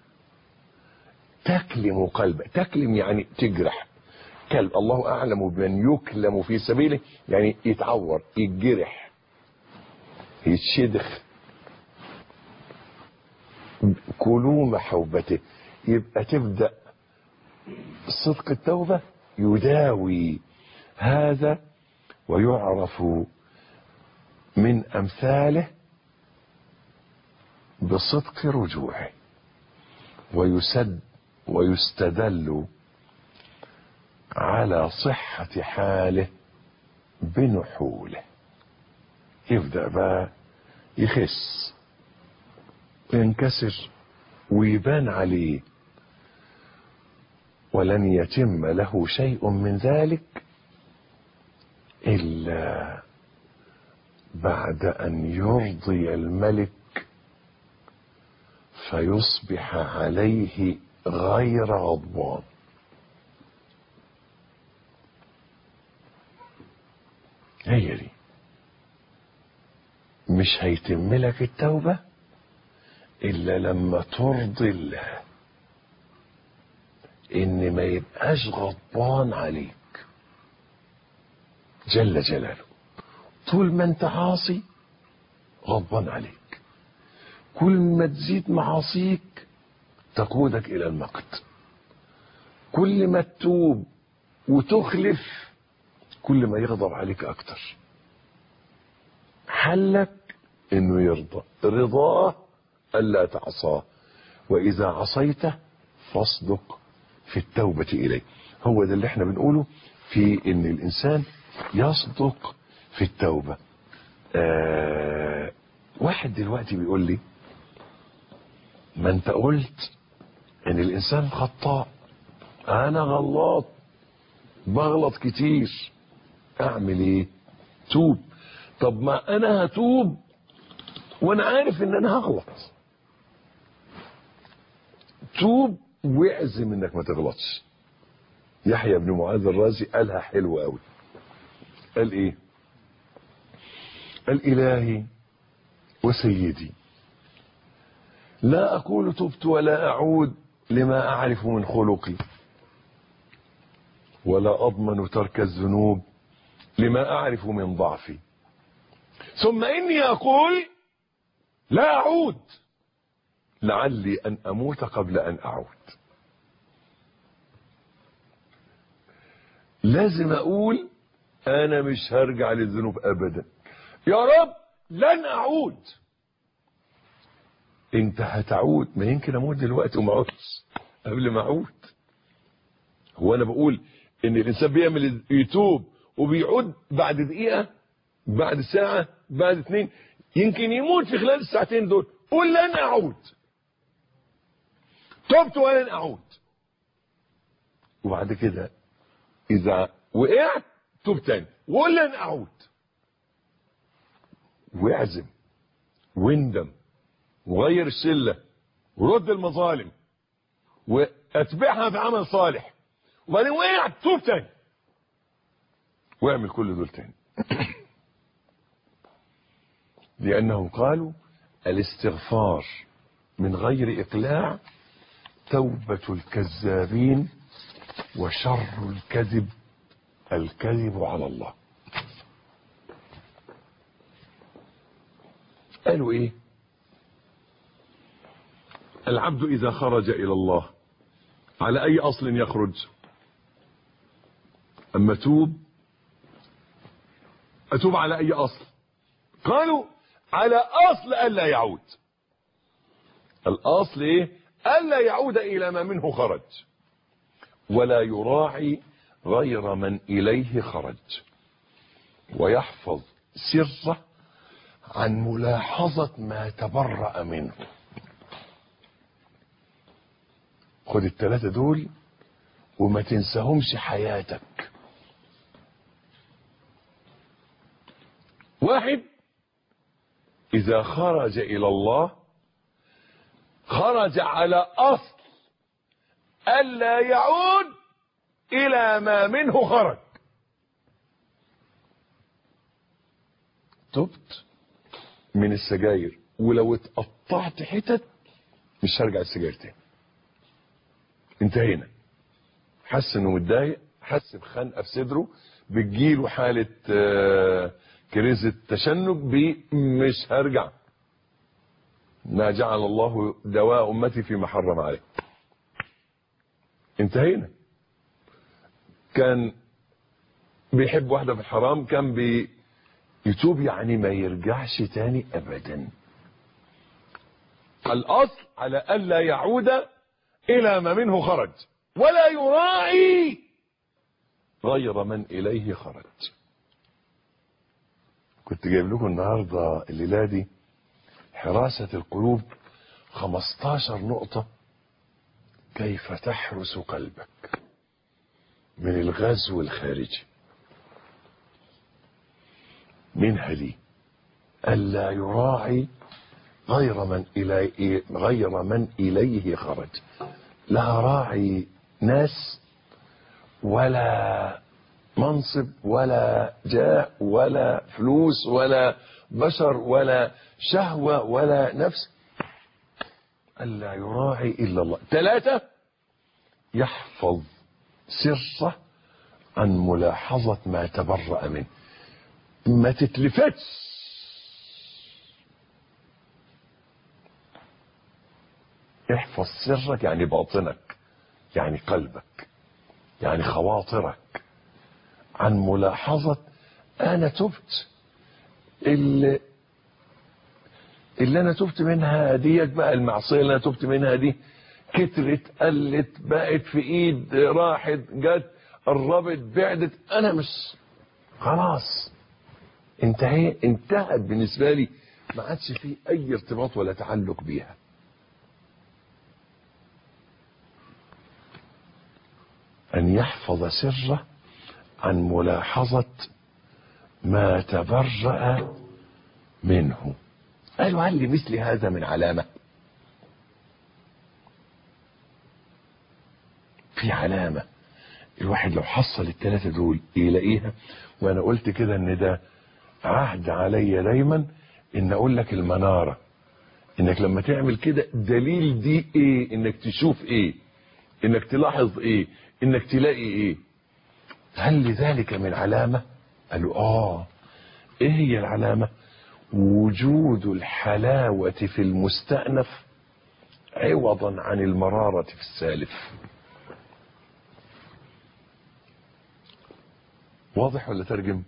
تكلم قلبه، تكلم يعني تجرح، كلب الله أعلم بمن يكلم في سبيله، يعني يتعور، يتجرح، يتشدخ. كلوم حوبته، يبقى تبدأ صدق التوبة يداوي هذا، ويعرف من أمثاله بصدق رجوعه، ويستدل على صحة حاله بنحوله. يبدأ بقى يخس وينكسر ويبان عليه، ولن يتم له شيء من ذلك إلا بعد أن يرضي الملك فيصبح عليه غير غضبان. هي دي، مش هيتم لك التوبة إلا لما ترضي الله ان ما يبقاش غضبان عليك جل جلاله. طول ما انت عاصي غضبان عليك، كل ما تزيد معاصيك تقودك الى المقت. كل ما تتوب وتخلف كل ما يغضب عليك اكتر. حلك انه يرضى، رضاه الا تعصاه، واذا عصيته فاصدق في التوبة اليه. هو ده اللي احنا بنقوله في ان الانسان يصدق في التوبة. واحد دلوقتي بيقول لي ما انت قلت ان الانسان خطاء، انا غلط بغلط كتير، اعمل ايه؟ توب. طب ما انا هتوب وانا عارف ان انا هغلط. توب واعزم انك ما تغلطش. يحيى بن معاذ الرازي قالها حلوة قوي. قال ايه؟ قال الهي وسيدي لا اقول تبت ولا اعود لما اعرف من خلقي، ولا اضمن ترك الذنوب لما اعرف من ضعفي، ثم اني اقول لا اعود لعلي ان اموت قبل ان اعود. لازم اقول انا مش هرجع للذنوب ابدا، يا رب لن اعود. انت هتعود، ما يمكن اموت دلوقتي وما اعودش قبل ما اعود. هو انا بقول ان الانسان بيعمل يتوب وبيعود بعد دقيقة، بعد ساعة، بعد 2، يمكن يموت في خلال الساعتين دول. قول لن اعود، تبت ولن اعود. وبعد كده اذا وقعت توب تاني وقول لن اعود، واعزم واندم وغير الشلة ورد المظالم واتبعها بعمل صالح، وبعدين وقعت توب تاني واعمل كل دول تاني. لأنهم قالوا الاستغفار من غير إقلاع توبة الكذابين، وشر الكذب الكذب على الله. قالوا إيه؟ العبد إذا خرج إلى الله على أي أصل يخرج؟ أما أتوب على أي أصل؟ قالوا على أصل ألا يعود. الأصل إيه؟ ألا يعود إلى ما منه خرج، ولا يراعي غير من إليه خرج، ويحفظ سره عن ملاحظة ما تبرأ منه. خد الثلاثة دول وما تنساهمش حياتك. واحد إذا خرج إلى الله خرج على أصل ألا يعود إلى ما منه خرج. تبت من السجاير، ولو اتقطعت حتت مش هرجع السجاير تاني. انتهينا. حس انه متضايق، حس بخنقه في صدره، بتجيله حاله كريزه تشنج، مش هرجع. ما جعل الله دواء امتي فيما حرم عليه. انتهينا. كان بيحب واحده في الحرام، كان بيتوب يعني ما يرجعش تاني ابدا. الاصل على الا يعود الى ما منه خرج، ولا يراعي غير من اليه خرج. كنت جايب لكم النهارده الليله دي حراسة القلوب 15 نقطة كيف تحرس قلبك من الغزو الخارجي. منها لي ألا يراعي غير من إليه خرج. لا راعي ناس ولا منصب ولا جاه ولا فلوس ولا بشر ولا شهوة ولا نفس. ألا يراعي إلا الله. 3 يحفظ سره عن ملاحظة ما تبرأ منه. ما تتلفتش، احفظ سرك يعني باطنك، يعني قلبك، يعني خواطرك، عن ملاحظة انا تبت. اللي انا تبت منها ديت بقى، المعصية اللي انا تبت منها دي كترت قلت بقت في ايد، راحت جت قربت بعدت، انا مش خلاص انتهت بالنسبة لي، ما عادش فيه اي ارتباط ولا تعلق بيها. ان يحفظ سره عن ملاحظة ما تبرأ منه. قالوا هل لمثل هذا من علامة؟ في علامة الواحد لو حصل الثلاثة دول يلاقيها. وانا قلت كده ان ده عهد عليا دايما ان اقول لك المنارة، انك لما تعمل كده دليل دي ايه، انك تشوف ايه، انك تلاحظ ايه، انك تلاقي ايه. هل لذلك من علامة؟ قالوا ايه هي العلامة؟ وجود الحلاوة في المستأنف عوضا عن المرارة في السالف. واضح ولا ترجم؟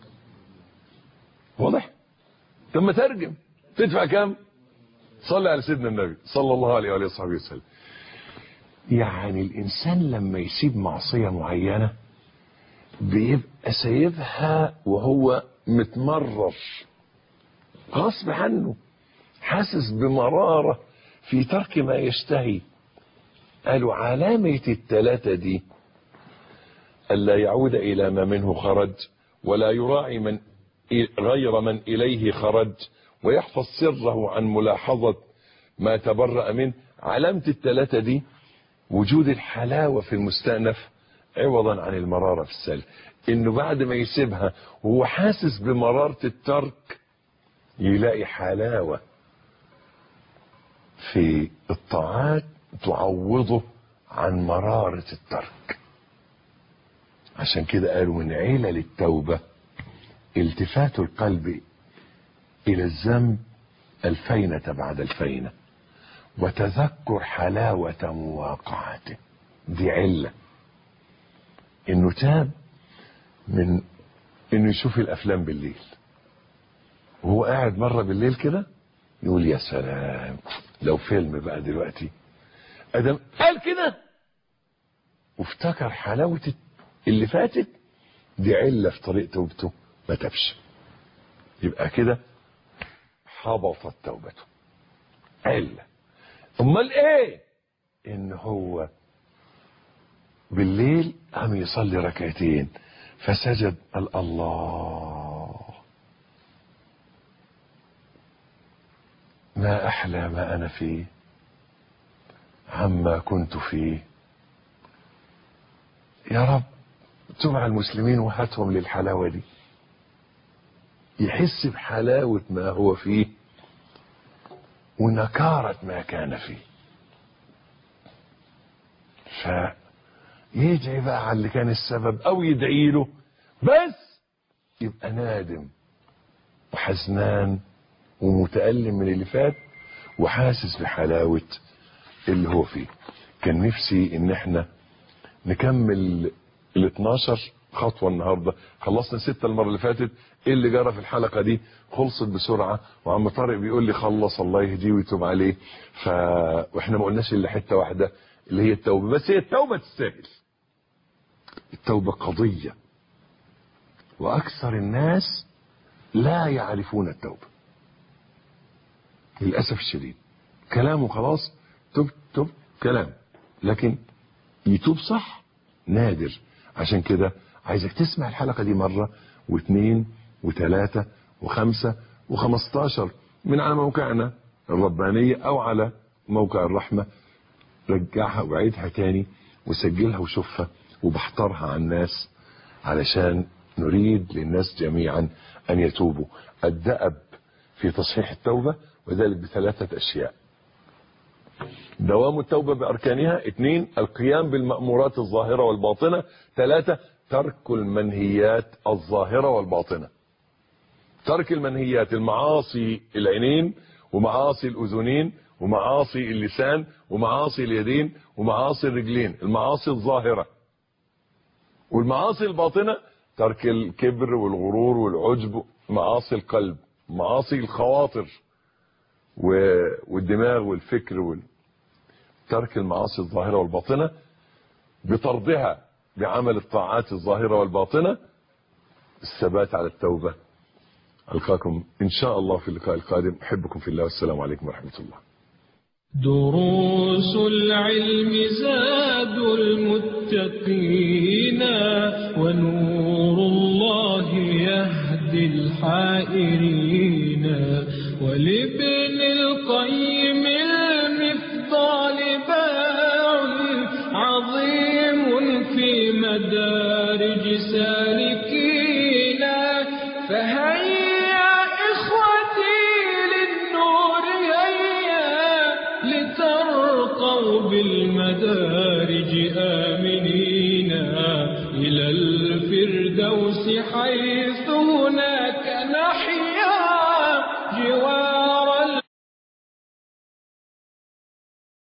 واضح؟ ثم ترجم تدفع كام؟ صلي على سيدنا النبي صلى الله عليه وآله وصحبه وسلم. يعني الإنسان لما يسيب معصية معينة بيبقى سايبها وهو متمرر غصب عنه، حاسس بمرارة في ترك ما يشتهي. قالوا علامة الثلاثة دي ألا يعود إلى ما منه خرج، ولا يراعي من غير من إليه خرج، ويحفظ سره عن ملاحظة ما تبرأ منه. علامة الثلاثة دي وجود الحلاوة في المستأنف عوضا عن المرارة في السلف. إنه بعد ما يسيبها وهو حاسس بمرارة الترك يلاقي حلاوة في الطاعات تعوضه عن مرارة الترك. عشان كده قالوا من علل التوبة التفات القلب إلى الذنب الفينة بعد الفينة، وتذكر حلاوة مواقعته. دي علة إنه تاب من إنه يشوف الأفلام بالليل، وهو قاعد مرة بالليل كده يقول يا سلام لو فيلم بقى دلوقتي. ادم قال كده وافتكر حلاوة اللي فاتت، دي علة في طريق توبته ما تبش، يبقى كده حبطت توبته. علة. امال ايه؟ ان هو بالليل قام يصلي ركعتين فسجد، قال الله ما أحلى ما أنا فيه عما كنت فيه. يا رب تب على المسلمين وهاتهم للحلاوة دي. يحس بحلاوة ما هو فيه ونكارة ما كان فيه، فيدعي بقى على اللي كان السبب أو يدعي له، بس يبقى نادم وحزنان ومتألم من اللي فات وحاسس بحلاوة اللي هو فيه. كان نفسي ان احنا نكمل ال 12 خطوة النهاردة. خلصنا 6 المرة اللي فاتت. ايه اللي جرى في الحلقة دي؟ خلصت بسرعة، وعم طارق بيقول لي خلص الله يهديه ويتوب عليه. واحنا ما قلناش الا حتة واحدة اللي هي التوبة، بس هي التوبة تستاهل. التوبة قضية، واكثر الناس لا يعرفون التوبة للأسف الشديد. كلامه خلاص تب كلام، لكن يتوب صح نادر. عشان كده عايزك تسمع الحلقة دي مرة واثنين وثلاثة وخمسة و15 من على موقعنا الربانية او على موقع الرحمة. رجعها وعيدها تاني وسجلها وشوفها وبحترها على الناس، علشان نريد للناس جميعا ان يتوبوا. الدأب في تصحيح التوبة، وذلك ب3 أشياء. دوام التوبة بأركانها. 2 القيام بالمأمورات الظاهرة والباطنة. 3 ترك المنهيات الظاهرة والباطنة. ترك المنهيات، المعاصي العينين ومعاصي الأذنين ومعاصي اللسان ومعاصي اليدين ومعاصي الرجلين، المعاصي الظاهرة. والمعاصي الباطنة ترك الكبر والغرور والعجب، معاصي القلب، معاصي الخواطر والدماغ والفكر ترك المعاصي الظاهرة والباطنة بطردها بعمل الطاعات الظاهرة والباطنة. الثبات على التوبة. ألقاكم إن شاء الله في اللقاء القادم. أحبكم في الله والسلام عليكم ورحمة الله. دروس العلم زاد المتقين ونور الله يهدي الحائرين ولابن القيم المفضال باع عظيم في مدارج سالكين فهيا إخوتي للنور هيا لترقوا بالمدارج آمنين إلى الفردوس حيث هناك نحيا.